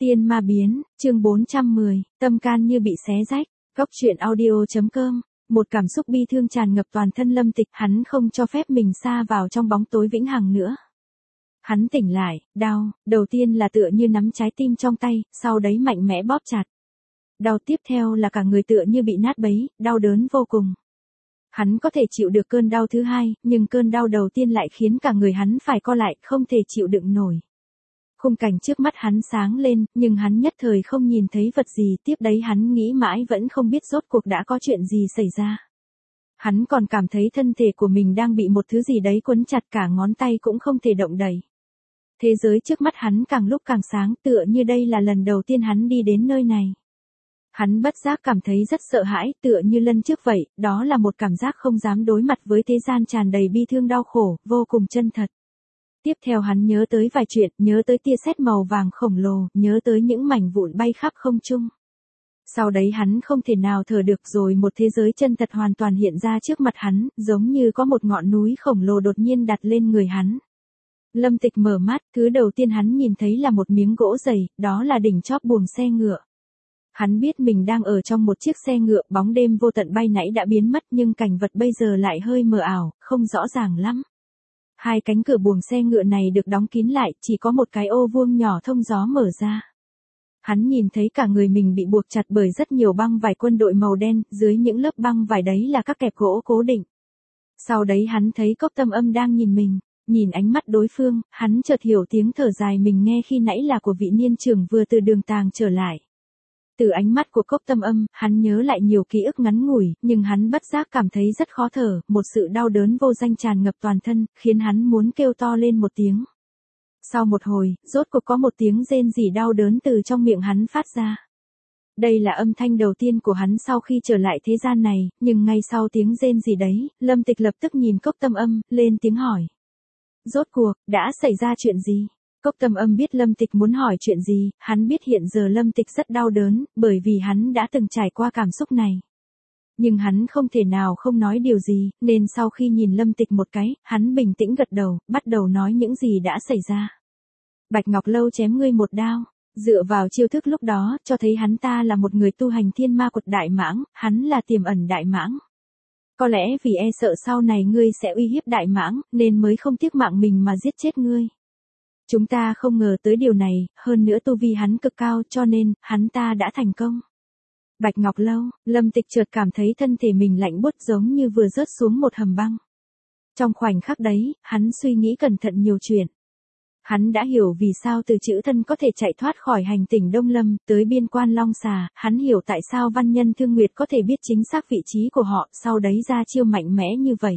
Tiên ma biến, chương 410, tâm can như bị xé rách. Góc truyện audio.com. Một cảm xúc bi thương tràn ngập toàn thân Lâm Tịch, hắn không cho phép mình sa vào trong bóng tối vĩnh hằng nữa. Hắn tỉnh lại, đau, đầu tiên là tựa như nắm trái tim trong tay, sau đấy mạnh mẽ bóp chặt. Đau tiếp theo là cả người tựa như bị nát bấy, đau đớn vô cùng. Hắn có thể chịu được cơn đau thứ hai, nhưng cơn đau đầu tiên lại khiến cả người hắn phải co lại, không thể chịu đựng nổi. Khung cảnh trước mắt hắn sáng lên, nhưng hắn nhất thời không nhìn thấy vật gì, tiếp đấy hắn nghĩ mãi vẫn không biết rốt cuộc đã có chuyện gì xảy ra. Hắn còn cảm thấy thân thể của mình đang bị một thứ gì đấy quấn chặt, cả ngón tay cũng không thể động đậy. Thế giới trước mắt hắn càng lúc càng sáng, tựa như đây là lần đầu tiên hắn đi đến nơi này. Hắn bất giác cảm thấy rất sợ hãi, tựa như lần trước vậy, đó là một cảm giác không dám đối mặt với thế gian tràn đầy bi thương đau khổ, vô cùng chân thật. Tiếp theo hắn nhớ tới vài chuyện, nhớ tới tia sét màu vàng khổng lồ, nhớ tới những mảnh vụn bay khắp không trung. Sau đấy hắn không thể nào thở được, rồi một thế giới chân thật hoàn toàn hiện ra trước mặt hắn, giống như có một ngọn núi khổng lồ đột nhiên đặt lên người hắn. Lâm Tịch mở mắt, thứ đầu tiên hắn nhìn thấy là một miếng gỗ dày, đó là đỉnh chóp buồng xe ngựa. Hắn biết mình đang ở trong một chiếc xe ngựa, bóng đêm vô tận bay nãy đã biến mất nhưng cảnh vật bây giờ lại hơi mờ ảo, không rõ ràng lắm. Hai cánh cửa buồng xe ngựa này được đóng kín lại, chỉ có một cái ô vuông nhỏ thông gió mở ra. Hắn nhìn thấy cả người mình bị buộc chặt bởi rất nhiều băng vải quân đội màu đen, dưới những lớp băng vải đấy là các kẹp gỗ cố định. Sau đấy hắn thấy Cốc Tâm Âm đang nhìn mình, nhìn ánh mắt đối phương, hắn chợt hiểu tiếng thở dài mình nghe khi nãy là của vị niên trưởng vừa từ đường tàng trở lại. Từ ánh mắt của Cốc Tâm Âm, hắn nhớ lại nhiều ký ức ngắn ngủi, nhưng hắn bất giác cảm thấy rất khó thở, một sự đau đớn vô danh tràn ngập toàn thân, khiến hắn muốn kêu to lên một tiếng. Sau một hồi, rốt cuộc có một tiếng rên rỉ đau đớn từ trong miệng hắn phát ra. Đây là âm thanh đầu tiên của hắn sau khi trở lại thế gian này, nhưng ngay sau tiếng rên rỉ đấy, Lâm Tịch lập tức nhìn Cốc Tâm Âm, lên tiếng hỏi. Rốt cuộc, đã xảy ra chuyện gì? Cốc Tâm Âm biết Lâm Tịch muốn hỏi chuyện gì, hắn biết hiện giờ Lâm Tịch rất đau đớn, bởi vì hắn đã từng trải qua cảm xúc này. Nhưng hắn không thể nào không nói điều gì, nên sau khi nhìn Lâm Tịch một cái, hắn bình tĩnh gật đầu, bắt đầu nói những gì đã xảy ra. Bạch Ngọc Lâu chém ngươi một đao, dựa vào chiêu thức lúc đó, cho thấy hắn ta là một người tu hành thiên ma quật đại mãng, hắn là tiềm ẩn đại mãng. Có lẽ vì e sợ sau này ngươi sẽ uy hiếp đại mãng, nên mới không tiếc mạng mình mà giết chết ngươi. Chúng ta không ngờ tới điều này, hơn nữa tu vi hắn cực cao cho nên, hắn ta đã thành công. Bạch Ngọc Lâu, Lâm Tịch chợt cảm thấy thân thể mình lạnh buốt giống như vừa rớt xuống một hầm băng. Trong khoảnh khắc đấy, hắn suy nghĩ cẩn thận nhiều chuyện. Hắn đã hiểu vì sao từ chữ thân có thể chạy thoát khỏi hành tỉnh Đông Lâm, tới biên quan Long Xà, hắn hiểu tại sao Văn Nhân Thương Nguyệt có thể biết chính xác vị trí của họ, sau đấy ra chiêu mạnh mẽ như vậy.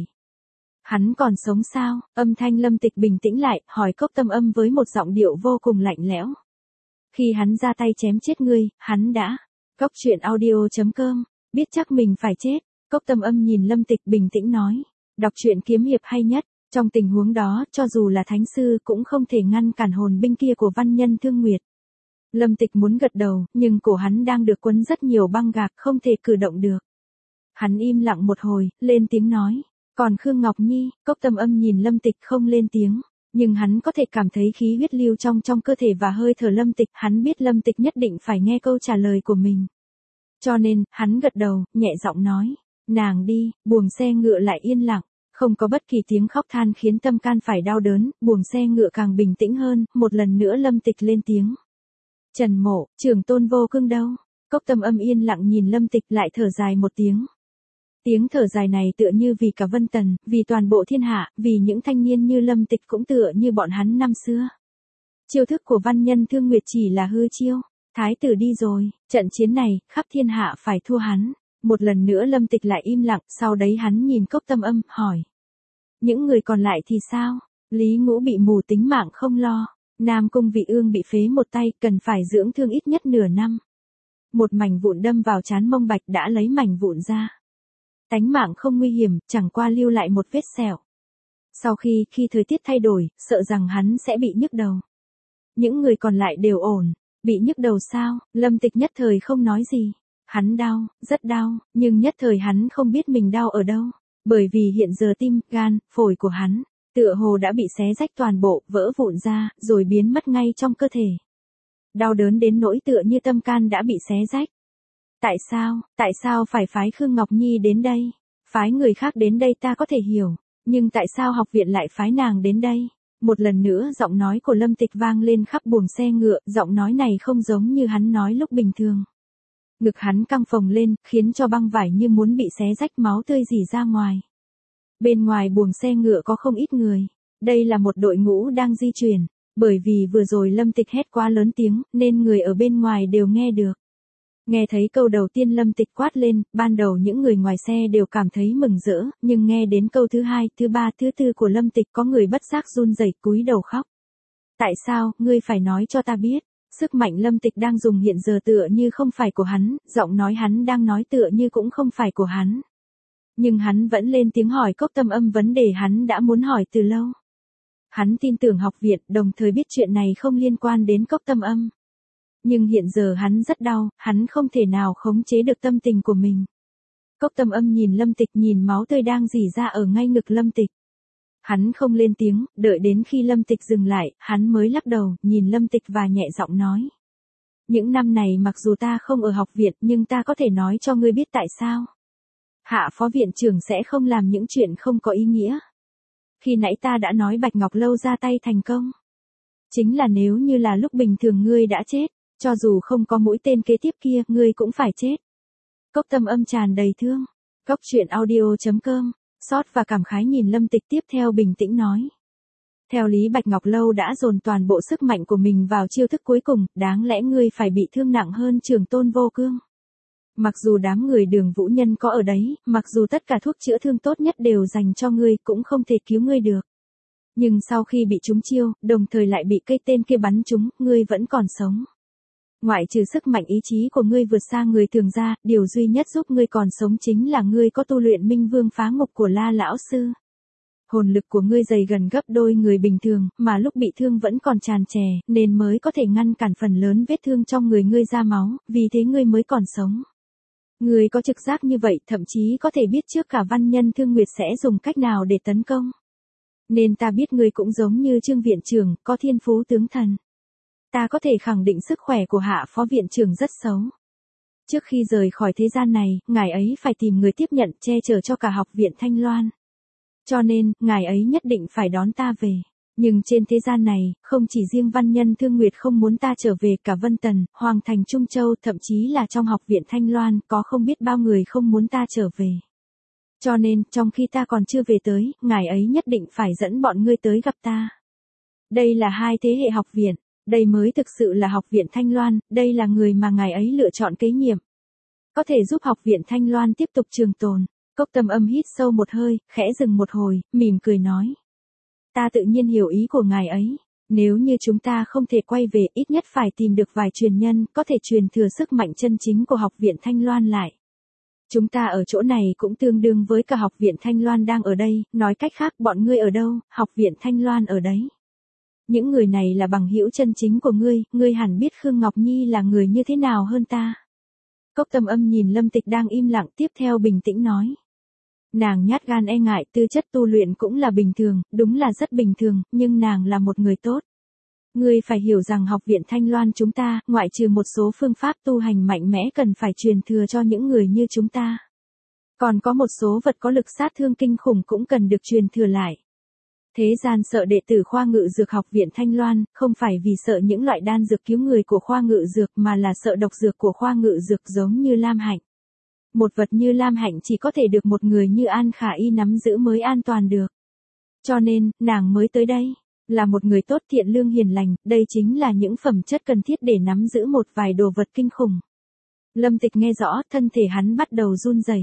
Hắn còn sống sao? Âm thanh Lâm Tịch bình tĩnh lại, hỏi Cốc Tâm Âm với một giọng điệu vô cùng lạnh lẽo. Khi hắn ra tay chém chết ngươi, hắn đã. Góc truyện audio.com, biết chắc mình phải chết. Cốc Tâm Âm nhìn Lâm Tịch bình tĩnh nói. Đọc truyện kiếm hiệp hay nhất. Trong tình huống đó, cho dù là thánh sư cũng không thể ngăn cản hồn binh kia của Văn Nhân Thương Nguyệt. Lâm Tịch muốn gật đầu, nhưng cổ hắn đang được quấn rất nhiều băng gạc, không thể cử động được. Hắn im lặng một hồi, lên tiếng nói. Còn Khương Ngọc Nhi, Cốc Tâm Âm nhìn Lâm Tịch không lên tiếng, nhưng hắn có thể cảm thấy khí huyết lưu trong cơ thể và hơi thở Lâm Tịch, hắn biết Lâm Tịch nhất định phải nghe câu trả lời của mình. Cho nên, hắn gật đầu, nhẹ giọng nói, nàng đi, buồng xe ngựa lại yên lặng, không có bất kỳ tiếng khóc than khiến tâm can phải đau đớn, buồng xe ngựa càng bình tĩnh hơn, một lần nữa Lâm Tịch lên tiếng. Trần Mộ, Trưởng Tôn Vô Cương đâu? Cốc Tâm Âm yên lặng nhìn Lâm Tịch lại thở dài một tiếng. Tiếng thở dài này tựa như vì cả Vân Tần, vì toàn bộ thiên hạ, vì những thanh niên như Lâm Tịch cũng tựa như bọn hắn năm xưa. Chiêu thức của Văn Nhân Thương Nguyệt chỉ là hư chiêu, thái tử đi rồi, trận chiến này, khắp thiên hạ phải thua hắn. Một lần nữa Lâm Tịch lại im lặng, sau đấy hắn nhìn Cốc Tâm Âm, hỏi. Những người còn lại thì sao? Lý Ngũ bị mù tính mạng không lo, Nam Cung Vị Ương bị phế một tay, cần phải dưỡng thương ít nhất nửa năm. Một mảnh vụn đâm vào trán Mông Bạch đã lấy mảnh vụn ra. Tánh mạng không nguy hiểm, chẳng qua lưu lại một vết sẹo. Sau khi thời tiết thay đổi, sợ rằng hắn sẽ bị nhức đầu. Những người còn lại đều ổn. Bị nhức đầu sao? Lâm Tịch nhất thời không nói gì. Hắn đau, rất đau, nhưng nhất thời hắn không biết mình đau ở đâu. Bởi vì hiện giờ tim, gan, phổi của hắn, tựa hồ đã bị xé rách toàn bộ, vỡ vụn ra, rồi biến mất ngay trong cơ thể. đau đớn đến nỗi tựa như tâm can đã bị xé rách. Tại sao phải phái Khương Ngọc Nhi đến đây? Phái người khác đến đây ta có thể hiểu, nhưng tại sao học viện lại phái nàng đến đây? Một lần nữa giọng nói của Lâm Tịch vang lên khắp buồng xe ngựa, giọng nói này không giống như hắn nói lúc bình thường. Ngực hắn căng phồng lên, khiến cho băng vải như muốn bị xé rách, máu tươi rỉ ra ngoài. Bên ngoài buồng xe ngựa có không ít người. Đây là một đội ngũ đang di chuyển. Bởi vì vừa rồi Lâm Tịch hét quá lớn tiếng, nên người ở bên ngoài đều nghe được. Nghe thấy câu đầu tiên Lâm Tịch quát lên, ban đầu những người ngoài xe đều cảm thấy mừng rỡ, nhưng nghe đến câu thứ hai, thứ ba, thứ tư của Lâm Tịch có người bất giác run rẩy cúi đầu khóc. Tại sao, ngươi phải nói cho ta biết? Sức mạnh Lâm Tịch đang dùng hiện giờ tựa như không phải của hắn, giọng nói hắn đang nói tựa như cũng không phải của hắn. Nhưng hắn vẫn lên tiếng hỏi Cốc Tâm Âm vấn đề hắn đã muốn hỏi từ lâu. Hắn tin tưởng học viện, đồng thời biết chuyện này không liên quan đến Cốc Tâm Âm. Nhưng hiện giờ hắn rất đau, hắn không thể nào khống chế được tâm tình của mình. Cốc Tâm Âm nhìn Lâm Tịch, nhìn máu tươi đang rỉ ra ở ngay ngực Lâm Tịch. Hắn không lên tiếng, đợi đến khi Lâm Tịch dừng lại, hắn mới lắc đầu, nhìn Lâm Tịch và nhẹ giọng nói. Những năm này mặc dù ta không ở học viện nhưng ta có thể nói cho ngươi biết tại sao. Hạ phó viện trưởng sẽ không làm những chuyện không có ý nghĩa. Khi nãy ta đã nói Bạch Ngọc Lâu ra tay thành công. Chính là nếu như là lúc bình thường ngươi đã chết, cho dù không có mũi tên kế tiếp kia, ngươi cũng phải chết. Cốc Tâm Âm tràn đầy thương. Cốc truyện audio.com, xót và cảm khái nhìn Lâm Tịch tiếp theo bình tĩnh nói. Theo lý Bạch Ngọc Lâu đã dồn toàn bộ sức mạnh của mình vào chiêu thức cuối cùng, đáng lẽ ngươi phải bị thương nặng hơn Trường Tôn Vô Cương. Mặc dù đám người Đường Vũ Nhân có ở đấy, mặc dù tất cả thuốc chữa thương tốt nhất đều dành cho ngươi cũng không thể cứu ngươi được. Nhưng sau khi bị trúng chiêu, đồng thời lại bị cây tên kia bắn trúng, ngươi vẫn còn sống. Ngoại trừ sức mạnh ý chí của ngươi vượt xa người thường ra, điều duy nhất giúp ngươi còn sống chính là ngươi có tu luyện Minh Vương Phá Ngục của La Lão Sư. Hồn lực của ngươi dày gần gấp đôi người bình thường, mà lúc bị thương vẫn còn tràn trề, nên mới có thể ngăn cản phần lớn vết thương trong người ngươi ra máu, vì thế ngươi mới còn sống. Ngươi có trực giác như vậy, thậm chí có thể biết trước cả Văn Nhân Thương Nguyệt sẽ dùng cách nào để tấn công. Nên ta biết ngươi cũng giống như Trương viện trưởng, có thiên phú tướng thần. Ta có thể khẳng định sức khỏe của Hạ phó viện trưởng rất xấu. Trước khi rời khỏi thế gian này, ngài ấy phải tìm người tiếp nhận che chở cho cả học viện Thanh Loan. Cho nên, ngài ấy nhất định phải đón ta về. Nhưng trên thế gian này, không chỉ riêng Văn Nhân Thương Nguyệt không muốn ta trở về, cả Vân Tần, Hoàng Thành Trung Châu, thậm chí là trong học viện Thanh Loan, có không biết bao người không muốn ta trở về. Cho nên, trong khi ta còn chưa về tới, ngài ấy nhất định phải dẫn bọn ngươi tới gặp ta. Đây là hai thế hệ học viện, đây mới thực sự là học viện Thanh Loan, đây là người mà ngài ấy lựa chọn kế nhiệm. Có thể giúp học viện Thanh Loan tiếp tục trường tồn. Cốc Tâm Âm hít sâu một hơi, khẽ dừng một hồi, mỉm cười nói. Ta tự nhiên hiểu ý của ngài ấy. Nếu như chúng ta không thể quay về, ít nhất phải tìm được vài truyền nhân, có thể truyền thừa sức mạnh chân chính của học viện Thanh Loan lại. Chúng ta ở chỗ này cũng tương đương với cả học viện Thanh Loan đang ở đây, nói cách khác bọn ngươi ở đâu, học viện Thanh Loan ở đấy. Những người này là bằng hữu chân chính của ngươi hẳn biết Khương Ngọc Nhi là người như thế nào hơn ta. Cốc Tâm Âm nhìn Lâm Tịch đang im lặng, tiếp theo bình tĩnh nói. Nàng nhát gan e ngại, tư chất tu luyện cũng là bình thường, đúng là rất bình thường, nhưng nàng là một người tốt. Ngươi phải hiểu rằng học viện Thanh Loan chúng ta, ngoại trừ một số phương pháp tu hành mạnh mẽ cần phải truyền thừa cho những người như chúng ta. Còn có một số vật có lực sát thương kinh khủng cũng cần được truyền thừa lại. Thế gian sợ đệ tử khoa ngự dược học viện Thanh Loan, không phải vì sợ những loại đan dược cứu người của khoa ngự dược mà là sợ độc dược của khoa ngự dược giống như Lam Hạnh. Một vật như Lam Hạnh chỉ có thể được một người như An Khả Y nắm giữ mới an toàn được. Cho nên, nàng mới tới đây. Là một người tốt, thiện lương, hiền lành, đây chính là những phẩm chất cần thiết để nắm giữ một vài đồ vật kinh khủng. Lâm Tịch nghe rõ, thân thể hắn bắt đầu run rẩy.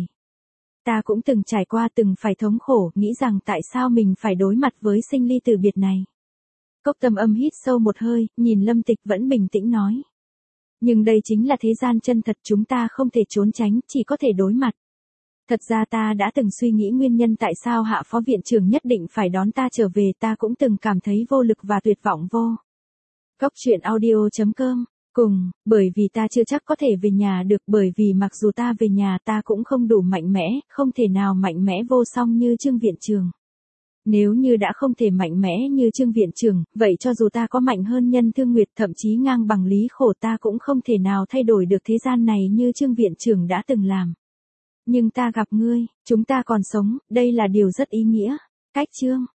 Ta cũng từng trải qua, từng phải thống khổ, nghĩ rằng tại sao mình phải đối mặt với sinh ly tử biệt này. Cốc Tâm Âm hít sâu một hơi, nhìn Lâm Tịch vẫn bình tĩnh nói. Nhưng đây chính là thế gian chân thật, chúng ta không thể trốn tránh, chỉ có thể đối mặt. Thật ra ta đã từng suy nghĩ nguyên nhân tại sao Hạ phó viện trưởng nhất định phải đón ta trở về, ta cũng từng cảm thấy vô lực và tuyệt vọng vô. Cốc truyện audio.com. Cùng, bởi vì ta chưa chắc có thể về nhà được, bởi vì mặc dù ta về nhà ta cũng không đủ mạnh mẽ, không thể nào mạnh mẽ vô song như Trương viện trưởng. Nếu như đã không thể mạnh mẽ như Trương viện trưởng, vậy cho dù ta có mạnh hơn Nhân Thương Nguyệt, thậm chí ngang bằng Lý Khổ, ta cũng không thể nào thay đổi được thế gian này như Trương viện trưởng đã từng làm. Nhưng ta gặp ngươi, chúng ta còn sống, đây là điều rất ý nghĩa. Cách Trương